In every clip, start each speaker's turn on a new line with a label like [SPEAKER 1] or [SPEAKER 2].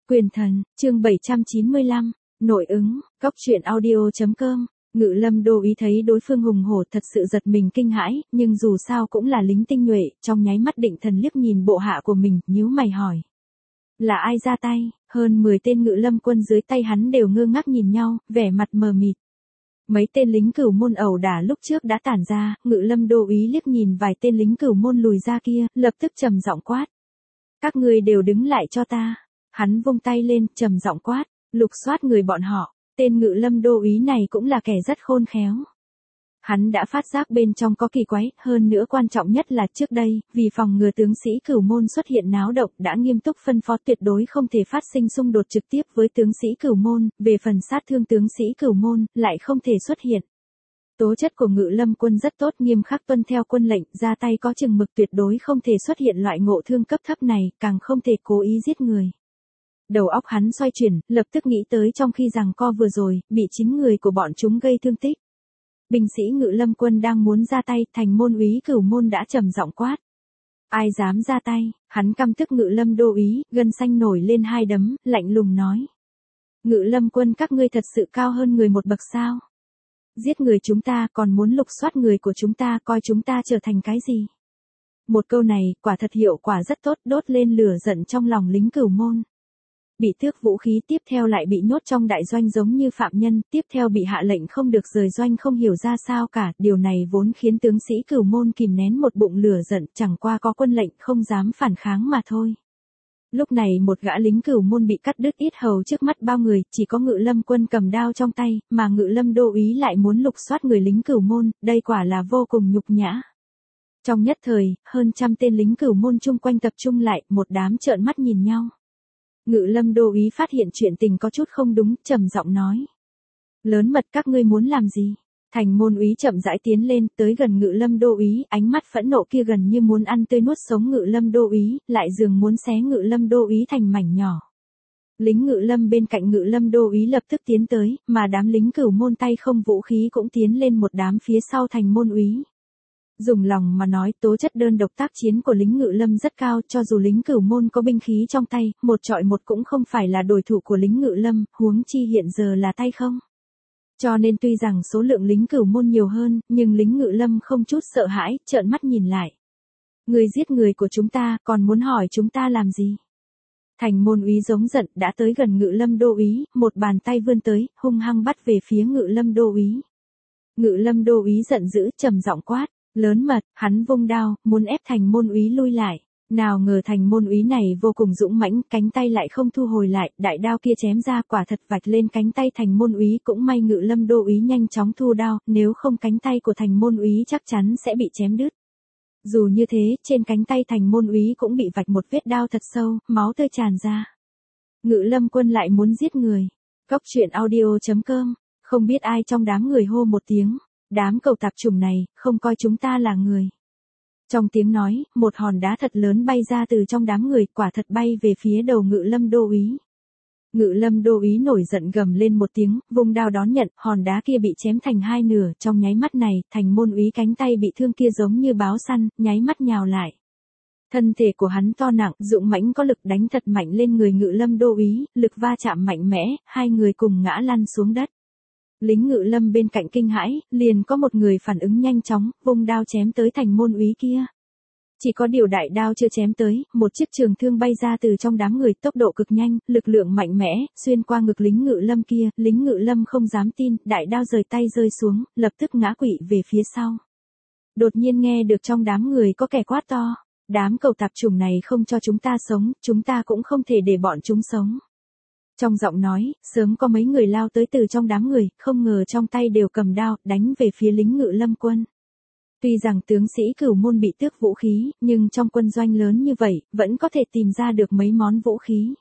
[SPEAKER 1] Quyền thần, chương 795, nội ứng, cóc truyện audio.com. Ngự Lâm Đô Úy thấy đối phương hùng hổ thật sự giật mình kinh hãi, nhưng dù sao cũng là lính tinh nhuệ, trong nháy mắt định thần liếc nhìn bộ hạ của mình, nhíu mày hỏi. Là ai ra tay? Hơn 10 tên Ngự Lâm quân dưới tay hắn đều ngơ ngác nhìn nhau, vẻ mặt mờ mịt. Mấy tên lính Cửu môn ẩu đả lúc trước đã tản ra, Ngự Lâm Đô Úy liếc nhìn vài tên lính Cửu môn lùi ra kia, lập tức trầm giọng quát. Các ngươi đều đứng lại cho ta. Hắn vung tay lên, trầm giọng quát, lục soát người bọn họ. Tên Ngự Lâm Đô Úy này cũng là kẻ rất khôn khéo. Hắn đã phát giác bên trong có kỳ quái, hơn nữa quan trọng nhất là trước đây, vì phòng ngừa tướng sĩ Cửu môn xuất hiện náo động đã nghiêm túc phân phó tuyệt đối không thể phát sinh xung đột trực tiếp với tướng sĩ Cửu môn, về phần sát thương tướng sĩ Cửu môn, lại không thể xuất hiện. Tố chất của Ngự Lâm quân rất tốt, nghiêm khắc tuân theo quân lệnh, ra tay có chừng mực, tuyệt đối không thể xuất hiện loại ngộ thương cấp thấp này, càng không thể cố ý giết người. Đầu óc hắn xoay chuyển, lập tức nghĩ tới trong khi giằng co vừa rồi, bị 9 người của bọn chúng gây thương tích. Binh sĩ Ngự Lâm quân đang muốn ra tay, Thành môn úy Cửu môn đã trầm giọng quát. Ai dám ra tay? Hắn căm tức Ngự Lâm Đô Úy, gân xanh nổi lên hai đấm, lạnh lùng nói. Ngự Lâm quân các ngươi thật sự cao hơn người một bậc sao? Giết người chúng ta còn muốn lục soát người của chúng ta, coi chúng ta trở thành cái gì? Một câu này, quả thật hiệu quả rất tốt, đốt lên lửa giận trong lòng lính Cửu môn. Bị tước vũ khí, tiếp theo lại bị nhốt trong đại doanh giống như phạm nhân, tiếp theo bị hạ lệnh không được rời doanh, không hiểu ra sao cả, điều này vốn khiến tướng sĩ Cửu môn kìm nén một bụng lửa giận, chẳng qua có quân lệnh không dám phản kháng mà thôi. Lúc này một gã lính Cửu môn bị cắt đứt yết hầu trước mắt bao người, chỉ có Ngự Lâm quân cầm đao trong tay, mà Ngự Lâm Đô Úy lại muốn lục soát người lính Cửu môn, đây quả là vô cùng nhục nhã. Trong nhất thời, hơn trăm tên lính Cửu môn chung quanh tập trung lại, một đám trợn mắt nhìn nhau. Ngự Lâm Đô Úy phát hiện chuyện tình có chút không đúng, trầm giọng nói. Lớn mật, các ngươi muốn làm gì? Thành môn úy chậm rãi tiến lên, tới gần Ngự Lâm Đô Úy, ánh mắt phẫn nộ kia gần như muốn ăn tươi nuốt sống Ngự Lâm Đô Úy, lại dường muốn xé Ngự Lâm Đô Úy thành mảnh nhỏ. Lính Ngự Lâm bên cạnh Ngự Lâm Đô Úy lập tức tiến tới, mà đám lính Cửu môn tay không vũ khí cũng tiến lên một đám phía sau Thành môn úy. Dùng lòng mà nói, tố chất đơn độc tác chiến của lính Ngự Lâm rất cao, cho dù lính Cửu môn có binh khí trong tay, một trọi một cũng không phải là đối thủ của lính Ngự Lâm, huống chi hiện giờ là tay không. Cho nên tuy rằng số lượng lính Cửu môn nhiều hơn, nhưng lính Ngự Lâm không chút sợ hãi, trợn mắt nhìn lại. Người giết người của chúng ta, còn muốn hỏi chúng ta làm gì? Thành môn úy giống giận, đã tới gần Ngự Lâm Đô Úy, một bàn tay vươn tới, hung hăng bắt về phía Ngự Lâm Đô Úy. Ngự Lâm Đô Úy giận dữ, trầm giọng quát. Lớn mật, hắn vung đao, muốn ép Thành môn úy lui lại. Nào ngờ Thành môn úy này vô cùng dũng mãnh, cánh tay lại không thu hồi lại, đại đao kia chém ra, quả thật vạch lên cánh tay Thành môn úy, cũng may Ngự Lâm Đô Úy nhanh chóng thu đao, nếu không cánh tay của Thành môn úy chắc chắn sẽ bị chém đứt. Dù như thế, trên cánh tay Thành môn úy cũng bị vạch một vết đao thật sâu, máu tươi tràn ra. Ngự Lâm quân lại muốn giết người. Cóc truyện audio.com, không biết ai trong đám người hô một tiếng. Đám cẩu tạp chủng này, không coi chúng ta là người. Trong tiếng nói, một hòn đá thật lớn bay ra từ trong đám người, quả thật bay về phía đầu Ngự Lâm Đô Úy. Ngự Lâm Đô Úy nổi giận gầm lên một tiếng, vung đao đón nhận, hòn đá kia bị chém thành hai nửa, trong nháy mắt này, Thành môn úy cánh tay bị thương kia giống như báo săn, nháy mắt nhào lại. Thân thể của hắn to nặng, dũng mãnh có lực đánh thật mạnh lên người Ngự Lâm Đô Úy, lực va chạm mạnh mẽ, hai người cùng ngã lăn xuống đất. Lính Ngự Lâm bên cạnh kinh hãi, liền có một người phản ứng nhanh chóng, vung đao chém tới Thành môn úy kia. Chỉ có điều đại đao chưa chém tới, một chiếc trường thương bay ra từ trong đám người, tốc độ cực nhanh, lực lượng mạnh mẽ, xuyên qua ngực lính Ngự Lâm kia, lính Ngự Lâm không dám tin, đại đao rời tay rơi xuống, lập tức ngã quỵ về phía sau. Đột nhiên nghe được trong đám người có kẻ quát to, đám cẩu tạp chủng này không cho chúng ta sống, chúng ta cũng không thể để bọn chúng sống. Trong giọng nói, sớm có mấy người lao tới từ trong đám người, không ngờ trong tay đều cầm đao, đánh về phía lính Ngự Lâm quân. Tuy rằng tướng sĩ Cửu môn bị tước vũ khí, nhưng trong quân doanh lớn như vậy, vẫn có thể tìm ra được mấy món vũ khí.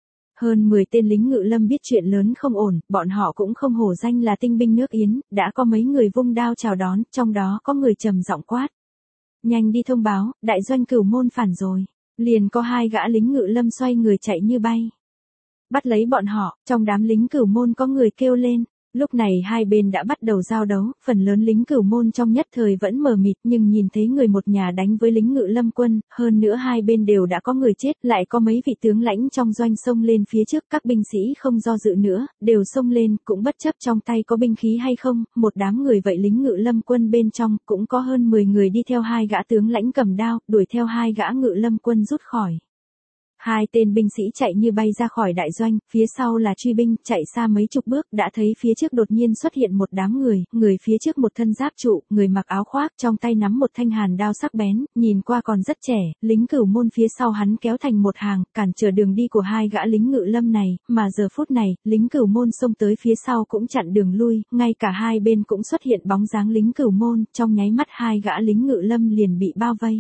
[SPEAKER 1] Hơn 10 tên lính Ngự Lâm biết chuyện lớn không ổn, bọn họ cũng không hổ danh là tinh binh nước Yến, đã có mấy người vung đao chào đón, trong đó có người trầm giọng quát. Nhanh đi thông báo, đại doanh Cửu môn phản rồi. Liền có 2 gã lính Ngự Lâm xoay người chạy như bay. Bắt lấy bọn họ, trong đám lính Cửu môn có người kêu lên. Lúc này hai bên đã bắt đầu giao đấu, phần lớn lính Cửu Môn trong nhất thời vẫn mờ mịt nhưng nhìn thấy người một nhà đánh với lính Ngự Lâm quân, hơn nữa hai bên đều đã có người chết, lại có mấy vị tướng lãnh trong doanh xông lên phía trước, các binh sĩ không do dự nữa, đều xông lên, cũng bất chấp trong tay có binh khí hay không, một đám người vậy lính Ngự Lâm quân bên trong, cũng có hơn 10 người đi theo hai gã tướng lãnh cầm đao, đuổi theo hai gã Ngự Lâm quân rút khỏi. Hai tên binh sĩ chạy như bay ra khỏi đại doanh, phía sau là truy binh, chạy xa mấy chục bước, đã thấy phía trước đột nhiên xuất hiện một đám người phía trước một thân giáp trụ, người mặc áo khoác, trong tay nắm một thanh hàn đao sắc bén, nhìn qua còn rất trẻ, lính Cửu Môn phía sau hắn kéo thành một hàng, cản trở đường đi của hai gã lính Ngự Lâm này, mà giờ phút này, lính Cửu Môn xông tới phía sau cũng chặn đường lui, ngay cả hai bên cũng xuất hiện bóng dáng lính Cửu Môn, trong nháy mắt hai gã lính Ngự Lâm liền bị bao vây.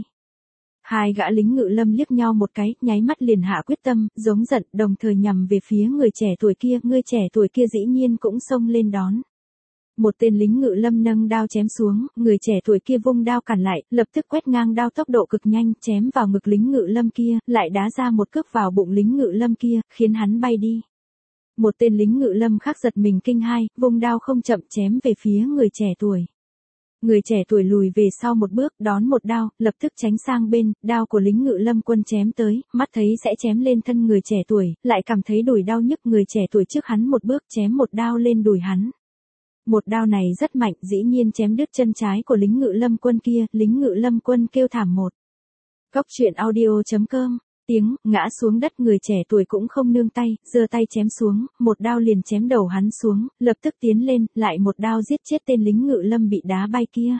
[SPEAKER 1] Hai gã lính Ngự Lâm liếc nhau một cái, nháy mắt liền hạ quyết tâm, giống giận, đồng thời nhằm về phía người trẻ tuổi kia, người trẻ tuổi kia dĩ nhiên cũng xông lên đón. Một tên lính Ngự Lâm nâng đao chém xuống, người trẻ tuổi kia vung đao cản lại, lập tức quét ngang đao tốc độ cực nhanh, chém vào ngực lính Ngự Lâm kia, lại đá ra một cước vào bụng lính Ngự Lâm kia, khiến hắn bay đi. Một tên lính Ngự Lâm khác giật mình kinh hai, vung đao không chậm chém về phía người trẻ tuổi. Người trẻ tuổi lùi về sau một bước, đón một đao, lập tức tránh sang bên, đao của lính Ngự Lâm quân chém tới, mắt thấy sẽ chém lên thân người trẻ tuổi, lại cảm thấy đùi đau nhức, người trẻ tuổi trước hắn một bước chém một đao lên đùi hắn. Một đao này rất mạnh, dĩ nhiên chém đứt chân trái của lính Ngự Lâm quân kia, lính Ngự Lâm quân kêu thảm một. Góc truyện audio.com Tiếng, ngã xuống đất, người trẻ tuổi cũng không nương tay, giơ tay chém xuống, một đao liền chém đầu hắn xuống, lập tức tiến lên, lại một đao giết chết tên lính Ngự Lâm bị đá bay kia.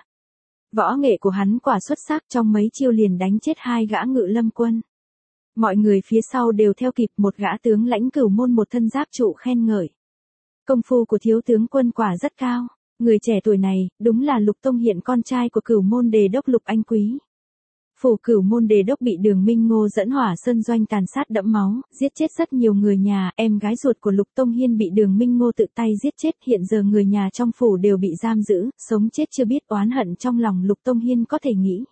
[SPEAKER 1] Võ nghệ của hắn quả xuất sắc, trong mấy chiêu liền đánh chết hai gã Ngự Lâm quân. Mọi người phía sau đều theo kịp, một gã tướng lãnh Cửu Môn một thân giáp trụ khen ngợi. Công phu của thiếu tướng quân quả rất cao, người trẻ tuổi này, đúng là Lục Tông Hiện con trai của Cửu Môn đề đốc Lục Anh Quý. Phủ Cửu Môn đề đốc bị Đường Minh Ngô dẫn Hỏa Sơn doanh tàn sát đẫm máu, giết chết rất nhiều người nhà, em gái ruột của Lục Tông Hiên bị Đường Minh Ngô tự tay giết chết, hiện giờ người nhà trong phủ đều bị giam giữ, sống chết chưa biết, oán hận trong lòng Lục Tông Hiên có thể nghĩ.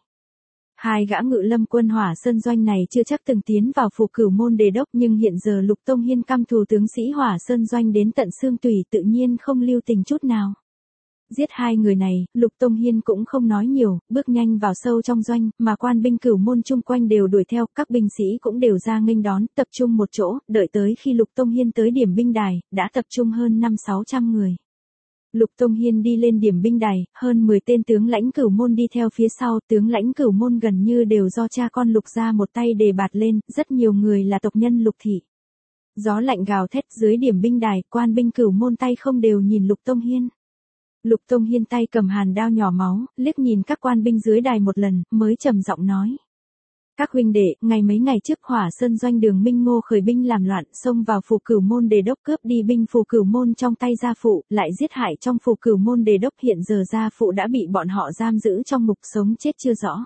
[SPEAKER 1] Hai gã Ngự Lâm quân Hỏa Sơn doanh này chưa chắc từng tiến vào phủ Cửu Môn đề đốc, nhưng hiện giờ Lục Tông Hiên căm thù tướng sĩ Hỏa Sơn doanh đến tận xương tủy, tự nhiên không lưu tình chút nào. Giết hai người này, Lục Tông Hiên cũng không nói nhiều, bước nhanh vào sâu trong doanh, mà quan binh Cửu Môn chung quanh đều đuổi theo, các binh sĩ cũng đều ra nghênh đón, tập trung một chỗ, đợi tới khi Lục Tông Hiên tới điểm binh đài, đã tập trung hơn 500-600 người. Lục Tông Hiên đi lên điểm binh đài, hơn 10 tên tướng lãnh Cửu Môn đi theo phía sau, tướng lãnh Cửu Môn gần như đều do cha con Lục gia một tay đề bạt lên, rất nhiều người là tộc nhân Lục thị. Gió lạnh gào thét dưới điểm binh đài, quan binh Cửu Môn tay không đều nhìn Lục Tông Hiên. Lục Tông Hiên tay cầm hàn đao nhỏ máu, liếc nhìn các quan binh dưới đài một lần, mới trầm giọng nói. Các huynh đệ, mấy ngày trước Hỏa Sơn doanh Đường Minh Ngô khởi binh làm loạn, xông vào phủ Cửu Môn đề đốc cướp đi binh phủ Cửu Môn trong tay gia phụ, lại giết hại trong phủ Cửu Môn đề đốc, hiện giờ gia phụ đã bị bọn họ giam giữ trong ngục, sống chết chưa rõ.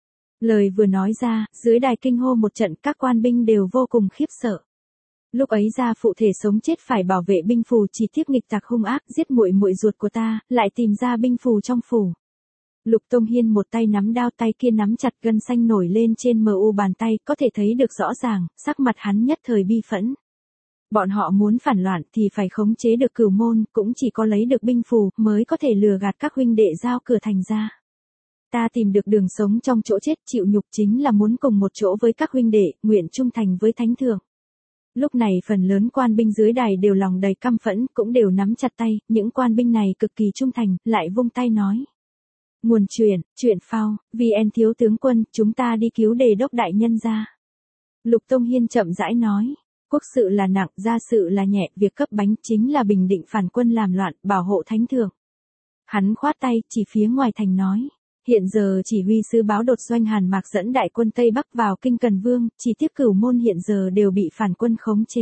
[SPEAKER 1] Lời vừa nói ra, dưới đài kinh hô một trận, các quan binh đều vô cùng khiếp sợ. Lúc ấy gia phụ thể sống chết phải bảo vệ binh phù, chỉ tiếc nghịch tặc hung ác giết muội muội ruột của ta, lại tìm ra binh phù trong phủ. Lục Tông Hiên một tay nắm đao, tay kia nắm chặt, gân xanh nổi lên trên mu bàn tay, có thể thấy được rõ ràng, sắc mặt hắn nhất thời bi phẫn. Bọn họ muốn phản loạn thì phải khống chế được Cửu Môn, cũng chỉ có lấy được binh phù mới có thể lừa gạt các huynh đệ giao cửa thành ra. Ta tìm được đường sống trong chỗ chết, chịu nhục chính là muốn cùng một chỗ với các huynh đệ, nguyện trung thành với thánh thượng. Lúc này phần lớn quan binh dưới đài đều lòng đầy căm phẫn, cũng đều nắm chặt tay, những quan binh này cực kỳ trung thành, lại vung tay nói. Nguồn chuyện phao, VN thiếu tướng quân, chúng ta đi cứu đề đốc đại nhân ra. Lục Tông Hiên chậm rãi nói. Quốc sự là nặng, gia sự là nhẹ, việc cấp bánh chính là bình định phản quân làm loạn, bảo hộ thánh thượng. Hắn khoát tay, chỉ phía ngoài thành nói. Hiện giờ chỉ huy sứ báo đột doanh Hàn Mạc dẫn đại quân Tây Bắc vào kinh Cần Vương, chỉ tiếc Cửu Môn hiện giờ đều bị phản quân khống chế.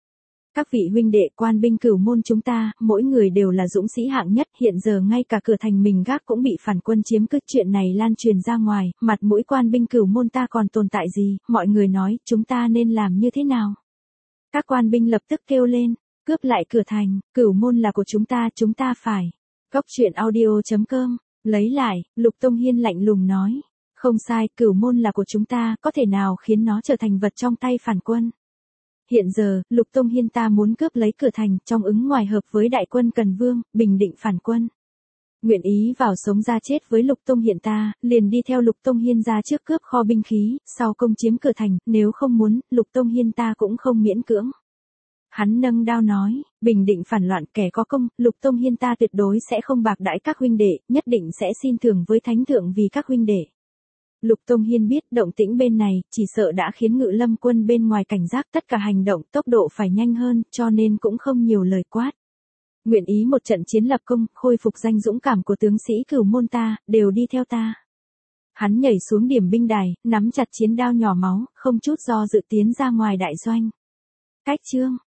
[SPEAKER 1] Các vị huynh đệ quan binh Cửu Môn chúng ta, mỗi người đều là dũng sĩ hạng nhất, hiện giờ ngay cả cửa thành mình gác cũng bị phản quân chiếm cứ, chuyện này lan truyền ra ngoài, mặt mũi quan binh Cửu Môn ta còn tồn tại gì, mọi người nói, chúng ta nên làm như thế nào? Các quan binh lập tức kêu lên, cướp lại cửa thành, Cửu Môn là của chúng ta phải. Góc truyện audio.com Lấy lại, Lục Tông Hiên lạnh lùng nói. Không sai, Cửu Môn là của chúng ta, có thể nào khiến nó trở thành vật trong tay phản quân. Hiện giờ, Lục Tông Hiên ta muốn cướp lấy cửa thành, trong ứng ngoài hợp với đại quân Cần Vương, bình định phản quân. Nguyện ý vào sống ra chết với Lục Tông Hiên ta, liền đi theo Lục Tông Hiên ra trước cướp kho binh khí, sau công chiếm cửa thành, nếu không muốn, Lục Tông Hiên ta cũng không miễn cưỡng. Hắn nâng đao nói, bình định phản loạn kẻ có công, Lục Tông Hiên ta tuyệt đối sẽ không bạc đãi các huynh đệ, nhất định sẽ xin thưởng với thánh thượng vì các huynh đệ. Lục Tông Hiên biết động tĩnh bên này, chỉ sợ đã khiến Ngự Lâm quân bên ngoài cảnh giác, tất cả hành động tốc độ phải nhanh hơn, cho nên cũng không nhiều lời quát. Nguyện ý một trận chiến lập công, khôi phục danh dũng cảm của tướng sĩ Cửu môn ta, đều đi theo ta. Hắn nhảy xuống điểm binh đài, nắm chặt chiến đao nhỏ máu, không chút do dự tiến ra ngoài đại doanh. Cách chương